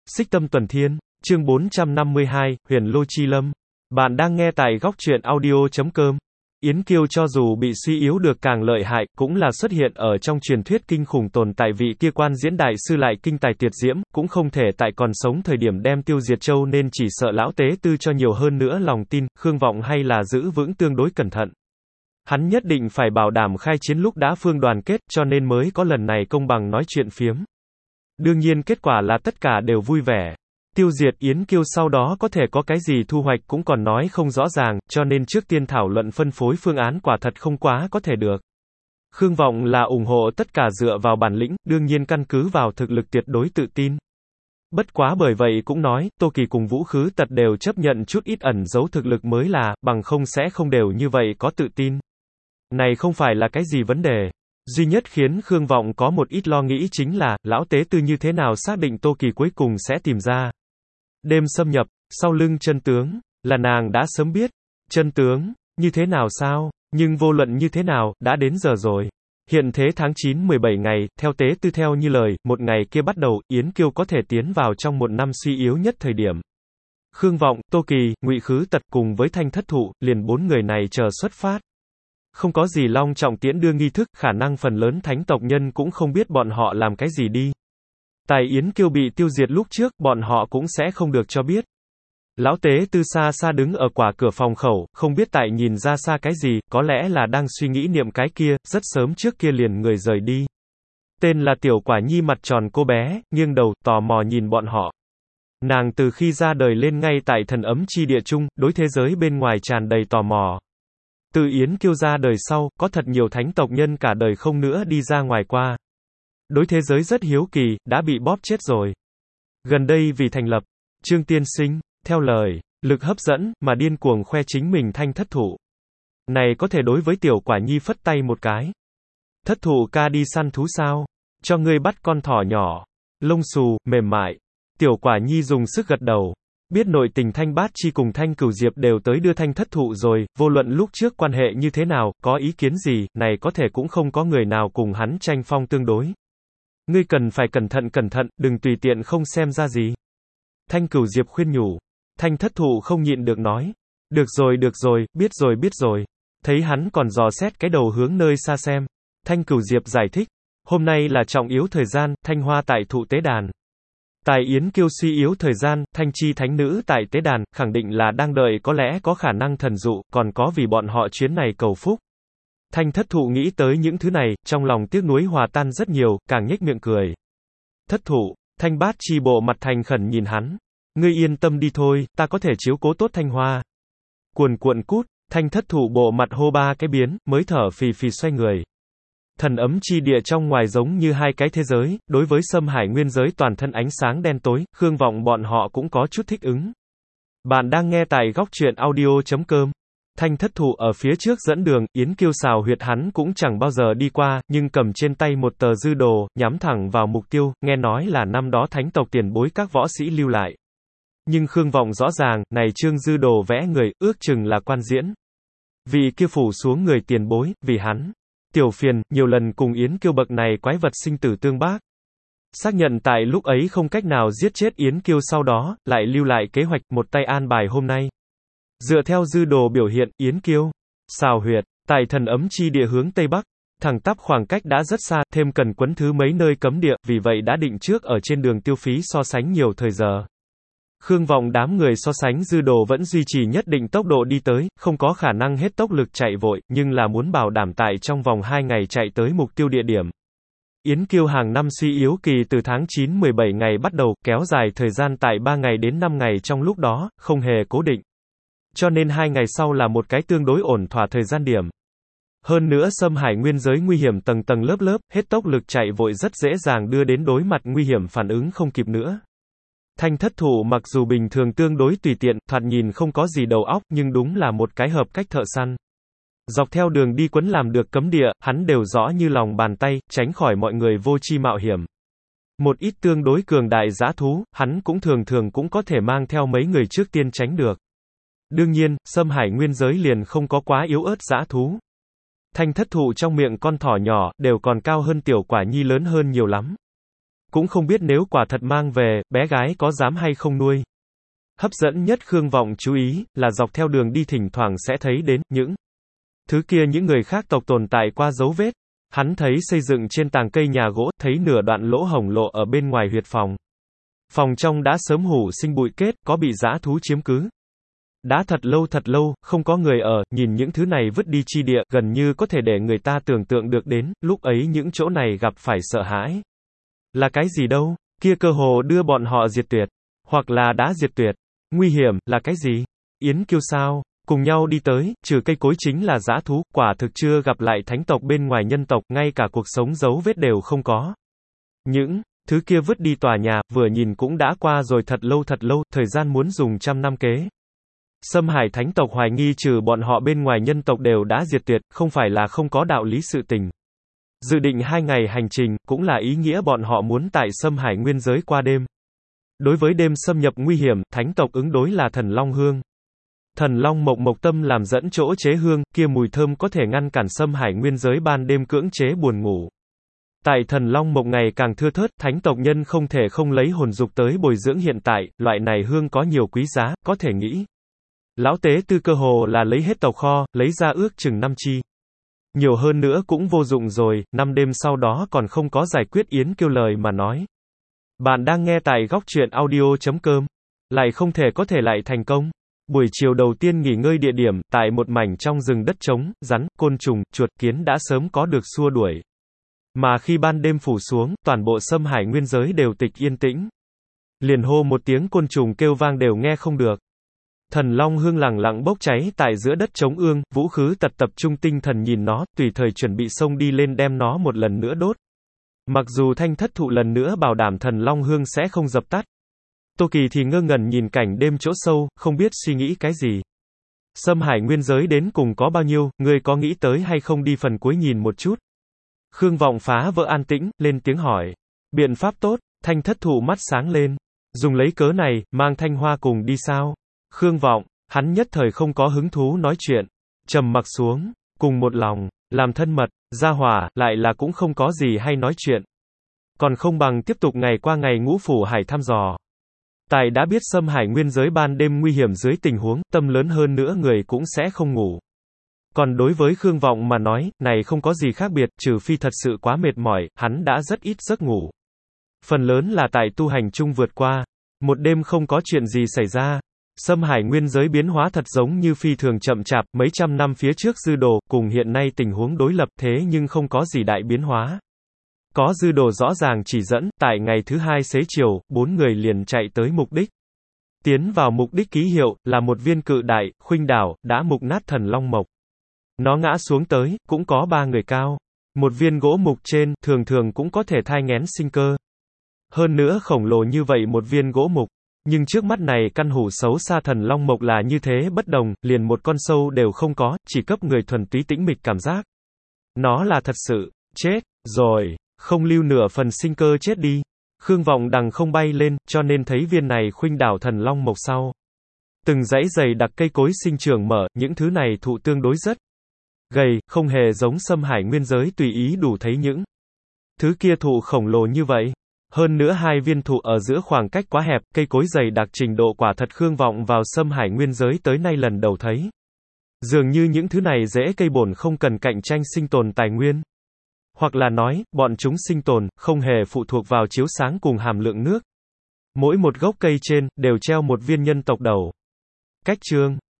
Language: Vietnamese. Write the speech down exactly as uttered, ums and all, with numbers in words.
Xích Tâm Tuần Thiên, chương bốn trăm năm mươi hai, Huyền Lô Chi Lâm. Bạn đang nghe tại góc truyện audio chấm com. Yến Kiêu cho dù bị suy yếu được càng lợi hại, cũng là xuất hiện ở trong truyền thuyết kinh khủng tồn tại vị kia quan diễn đại sư lại kinh tài tuyệt diễm, cũng không thể tại còn sống thời điểm đem tiêu diệt châu nên chỉ sợ lão tế tư cho nhiều hơn nữa lòng tin, Khương Vọng hay là giữ vững tương đối cẩn thận. Hắn nhất định phải bảo đảm khai chiến lúc đã phương đoàn kết, cho nên mới có lần này công bằng nói chuyện phiếm. Đương nhiên kết quả là tất cả đều vui vẻ. Tiêu diệt Yến Kiêu sau đó có thể có cái gì thu hoạch cũng còn nói không rõ ràng, cho nên trước tiên thảo luận phân phối phương án quả thật không quá có thể được. Khương Vọng là ủng hộ tất cả dựa vào bản lĩnh, đương nhiên căn cứ vào thực lực tuyệt đối tự tin. Bất quá bởi vậy cũng nói, Tô Kỳ cùng Vũ Khứ Tật đều chấp nhận chút ít ẩn giấu thực lực mới là, bằng không sẽ không đều như vậy có tự tin. Này không phải là cái gì vấn đề. Duy nhất khiến Khương Vọng có một ít lo nghĩ chính là, lão tế tư như thế nào xác định Tô Kỳ cuối cùng sẽ tìm ra. Đêm xâm nhập, sau lưng chân tướng, là nàng đã sớm biết. Chân tướng, như thế nào sao, nhưng vô luận như thế nào, đã đến giờ rồi. Hiện thế tháng chín mười bảy ngày, theo tế tư theo như lời, một ngày kia bắt đầu, Yến Kiêu có thể tiến vào trong một năm suy yếu nhất thời điểm. Khương Vọng, Tô Kỳ, Ngụy Khứ Tật cùng với Thanh Thất Thụ, liền bốn người này chờ xuất phát. Không có gì long trọng tiễn đưa nghi thức, khả năng phần lớn thánh tộc nhân cũng không biết bọn họ làm cái gì đi. Tài Yến Kiêu bị tiêu diệt lúc trước, bọn họ cũng sẽ không được cho biết. Lão tế tư xa xa đứng ở quả cửa phòng khẩu, không biết tại nhìn ra xa cái gì, có lẽ là đang suy nghĩ niệm cái kia, rất sớm trước kia liền người rời đi. Tên là Tiểu Quả Nhi mặt tròn cô bé, nghiêng đầu, tò mò nhìn bọn họ. Nàng từ khi ra đời lên ngay tại thần ấm chi địa chung, đối thế giới bên ngoài tràn đầy tò mò. Từ Yến Kiêu ra đời sau, có thật nhiều thánh tộc nhân cả đời không nữa đi ra ngoài qua. Đối thế giới rất hiếu kỳ, đã bị bóp chết rồi. Gần đây vì thành lập Trương Tiên Sinh, theo lời, lực hấp dẫn, mà điên cuồng khoe chính mình Thanh Thất Thụ. Này có thể đối với Tiểu Quả Nhi phất tay một cái. Thất Thụ ca đi săn thú sao? Cho ngươi bắt con thỏ nhỏ. Lông xù, mềm mại. Tiểu Quả Nhi dùng sức gật đầu. Biết nội tình Thanh Bát Chi cùng Thanh Cửu Diệp đều tới đưa Thanh Thất Thụ rồi, vô luận lúc trước quan hệ như thế nào, có ý kiến gì, này có thể cũng không có người nào cùng hắn tranh phong tương đối. Ngươi cần phải cẩn thận cẩn thận, đừng tùy tiện không xem ra gì. Thanh Cửu Diệp khuyên nhủ. Thanh Thất Thụ không nhịn được nói. Được rồi được rồi, biết rồi biết rồi. Thấy hắn còn dò xét cái đầu hướng nơi xa xem. Thanh Cửu Diệp giải thích. Hôm nay là trọng yếu thời gian, Thanh Hoa tại thụ tế đàn. Tài Yến Kiêu suy yếu thời gian, Thanh Chi Thánh Nữ tại tế đàn, khẳng định là đang đợi có lẽ có khả năng thần dụ, còn có vì bọn họ chuyến này cầu phúc. Thanh Thất Thụ nghĩ tới những thứ này, trong lòng tiếc nuối hòa tan rất nhiều, càng nhếch miệng cười. Thất Thụ, Thanh Bát Chi bộ mặt thành khẩn nhìn hắn. Ngươi yên tâm đi thôi, ta có thể chiếu cố tốt Thanh Hoa. Cuồn cuộn cút, Thanh Thất Thụ bộ mặt hô ba cái biến, mới thở phì phì xoay người. Thần ấm chi địa trong ngoài giống như hai cái thế giới, đối với Sâm Hải nguyên giới toàn thân ánh sáng đen tối, Khương Vọng bọn họ cũng có chút thích ứng. Bạn đang nghe tại góc truyện audio chấm com. Thanh Thất Thụ ở phía trước dẫn đường, Yến Kiêu xào huyệt hắn cũng chẳng bao giờ đi qua, nhưng cầm trên tay một tờ dư đồ, nhắm thẳng vào mục tiêu, nghe nói là năm đó thánh tộc tiền bối các võ sĩ lưu lại. Nhưng Khương Vọng rõ ràng, này chương dư đồ vẽ người, ước chừng là quan diễn. Vì kia phủ xuống người tiền bối, vì hắn. Tiểu phiền, nhiều lần cùng Yến Kiêu bậc này quái vật sinh tử tương bác. Xác nhận tại lúc ấy không cách nào giết chết Yến Kiêu sau đó, lại lưu lại kế hoạch, một tay an bài hôm nay. Dựa theo dư đồ biểu hiện, Yến Kiêu, xào huyệt, tại thần ấm chi địa hướng Tây Bắc, thẳng tắp khoảng cách đã rất xa, thêm cần quấn thứ mấy nơi cấm địa, vì vậy đã định trước ở trên đường tiêu phí so sánh nhiều thời giờ. Khương Vọng đám người so sánh dư đồ vẫn duy trì nhất định tốc độ đi tới, không có khả năng hết tốc lực chạy vội, nhưng là muốn bảo đảm tại trong vòng hai ngày chạy tới mục tiêu địa điểm. Yến Kiêu hàng năm suy yếu kỳ từ tháng chín mười bảy ngày bắt đầu, kéo dài thời gian tại ba ngày đến năm ngày trong lúc đó, không hề cố định. Cho nên hai ngày sau là một cái tương đối ổn thỏa thời gian điểm. Hơn nữa Sâm Hải nguyên giới nguy hiểm tầng tầng lớp lớp, hết tốc lực chạy vội rất dễ dàng đưa đến đối mặt nguy hiểm phản ứng không kịp nữa. Thanh Thất Thụ mặc dù bình thường tương đối tùy tiện, thoạt nhìn không có gì đầu óc, nhưng đúng là một cái hợp cách thợ săn. Dọc theo đường đi quấn làm được cấm địa, hắn đều rõ như lòng bàn tay, tránh khỏi mọi người vô tri mạo hiểm. Một ít tương đối cường đại dã thú, hắn cũng thường thường cũng có thể mang theo mấy người trước tiên tránh được. Đương nhiên, Sâm Hải nguyên giới liền không có quá yếu ớt dã thú. Thanh Thất Thụ trong miệng con thỏ nhỏ, đều còn cao hơn Tiểu Quả Nhi lớn hơn nhiều lắm. Cũng không biết nếu quả thật mang về, bé gái có dám hay không nuôi. Hấp dẫn nhất Khương Vọng chú ý, là dọc theo đường đi thỉnh thoảng sẽ thấy đến, những thứ kia những người khác tộc tồn tại qua dấu vết. Hắn thấy xây dựng trên tàng cây nhà gỗ, thấy nửa đoạn lỗ hổng lộ ở bên ngoài huyệt phòng. Phòng trong đã sớm hủ sinh bụi kết, có bị dã thú chiếm cứ. Đã thật lâu thật lâu, không có người ở, nhìn những thứ này vứt đi chi địa, gần như có thể để người ta tưởng tượng được đến, lúc ấy những chỗ này gặp phải sợ hãi. Là cái gì đâu, kia cơ hồ đưa bọn họ diệt tuyệt, hoặc là đã diệt tuyệt. Nguy hiểm, là cái gì? Yến Kiêu sao? Cùng nhau đi tới, trừ cây cối chính là dã thú, quả thực chưa gặp lại thánh tộc bên ngoài nhân tộc, ngay cả cuộc sống dấu vết đều không có. Những thứ kia vứt đi tòa nhà, vừa nhìn cũng đã qua rồi thật lâu thật lâu, thời gian muốn dùng trăm năm kế. Xâm Hải thánh tộc hoài nghi trừ bọn họ bên ngoài nhân tộc đều đã diệt tuyệt, không phải là không có đạo lý sự tình. Dự định hai ngày hành trình, cũng là ý nghĩa bọn họ muốn tại Xâm Hải nguyên giới qua đêm. Đối với đêm xâm nhập nguy hiểm, thánh tộc ứng đối là thần long hương. Thần long mộc mộc tâm làm dẫn chỗ chế hương, kia mùi thơm có thể ngăn cản Xâm Hải nguyên giới ban đêm cưỡng chế buồn ngủ. Tại thần long mộc ngày càng thưa thớt, thánh tộc nhân không thể không lấy hồn dục tới bồi dưỡng hiện tại, loại này hương có nhiều quý giá, có thể nghĩ. Lão tế tư cơ hồ là lấy hết tộc kho, lấy ra ước chừng năm chi. Nhiều hơn nữa cũng vô dụng rồi, năm đêm sau đó còn không có giải quyết Yến Kiêu lời mà nói. Bạn đang nghe tại góc truyện audio chấm com. Lại không thể có thể lại thành công. Buổi chiều đầu tiên nghỉ ngơi địa điểm, tại một mảnh trong rừng đất trống, rắn, côn trùng, chuột kiến đã sớm có được xua đuổi. Mà khi ban đêm phủ xuống, toàn bộ Xâm Hải nguyên giới đều tịch yên tĩnh. Liền hô một tiếng côn trùng kêu vang đều nghe không được. Thần long hương lẳng lặng bốc cháy tại giữa đất trống ương, Vũ Khứ tật tập trung tinh thần nhìn nó, tùy thời chuẩn bị xông đi lên đem nó một lần nữa đốt. Mặc dù thanh thất thụ lần nữa bảo đảm thần long hương sẽ không dập tắt. Tô Kỳ thì ngơ ngẩn nhìn cảnh đêm chỗ sâu, không biết suy nghĩ cái gì. Xâm Hải nguyên giới đến cùng có bao nhiêu, ngươi có nghĩ tới hay không đi phần cuối nhìn một chút. Khương Vọng phá vỡ an tĩnh, lên tiếng hỏi. Biện pháp tốt, thanh thất thụ mắt sáng lên. Dùng lấy cớ này, mang Thanh Hoa cùng đi sao? Khương Vọng, hắn nhất thời không có hứng thú nói chuyện. Trầm mặc xuống, cùng một lòng, làm thân mật, gia hỏa, lại là cũng không có gì hay nói chuyện. Còn không bằng tiếp tục ngày qua ngày ngũ phủ hải thăm dò. Tài đã biết Xâm Hải nguyên giới ban đêm nguy hiểm dưới tình huống, tâm lớn hơn nữa người cũng sẽ không ngủ. Còn đối với Khương Vọng mà nói, này không có gì khác biệt, trừ phi thật sự quá mệt mỏi, hắn đã rất ít giấc ngủ. Phần lớn là tại tu hành chung vượt qua. Một đêm không có chuyện gì xảy ra. Xâm Hải nguyên giới biến hóa thật giống như phi thường chậm chạp, mấy trăm năm phía trước dư đồ, cùng hiện nay tình huống đối lập thế nhưng không có gì đại biến hóa. Có dư đồ rõ ràng chỉ dẫn, tại ngày thứ hai xế chiều, bốn người liền chạy tới mục đích. Tiến vào mục đích ký hiệu, là một viên cự đại, khuynh đảo, đã mục nát thần long mộc. Nó ngã xuống tới, cũng có ba người cao. Một viên gỗ mục trên, thường thường cũng có thể thai nghén sinh cơ. Hơn nữa khổng lồ như vậy một viên gỗ mục. Nhưng trước mắt này căn hủ xấu xa thần long mộc là như thế bất đồng, liền một con sâu đều không có, chỉ cấp người thuần túy tĩnh mịch cảm giác. Nó là thật sự, chết, rồi, không lưu nửa phần sinh cơ chết đi. Khương Vọng đằng không bay lên, cho nên thấy viên này khuynh đảo thần long mộc sau. Từng dãy dày đặc cây cối sinh trưởng mở, những thứ này thụ tương đối rất gầy, không hề giống Xâm Hải nguyên giới tùy ý đủ thấy những thứ kia thụ khổng lồ như vậy. Hơn nữa hai viên thụ ở giữa khoảng cách quá hẹp, cây cối dày đặc trình độ quả thật Khương Vọng vào Xâm Hải nguyên giới tới nay lần đầu thấy. Dường như những thứ này dễ cây bổn không cần cạnh tranh sinh tồn tài nguyên. Hoặc là nói, bọn chúng sinh tồn, không hề phụ thuộc vào chiếu sáng cùng hàm lượng nước. Mỗi một gốc cây trên, đều treo một viên nhân tộc đầu. Cách chương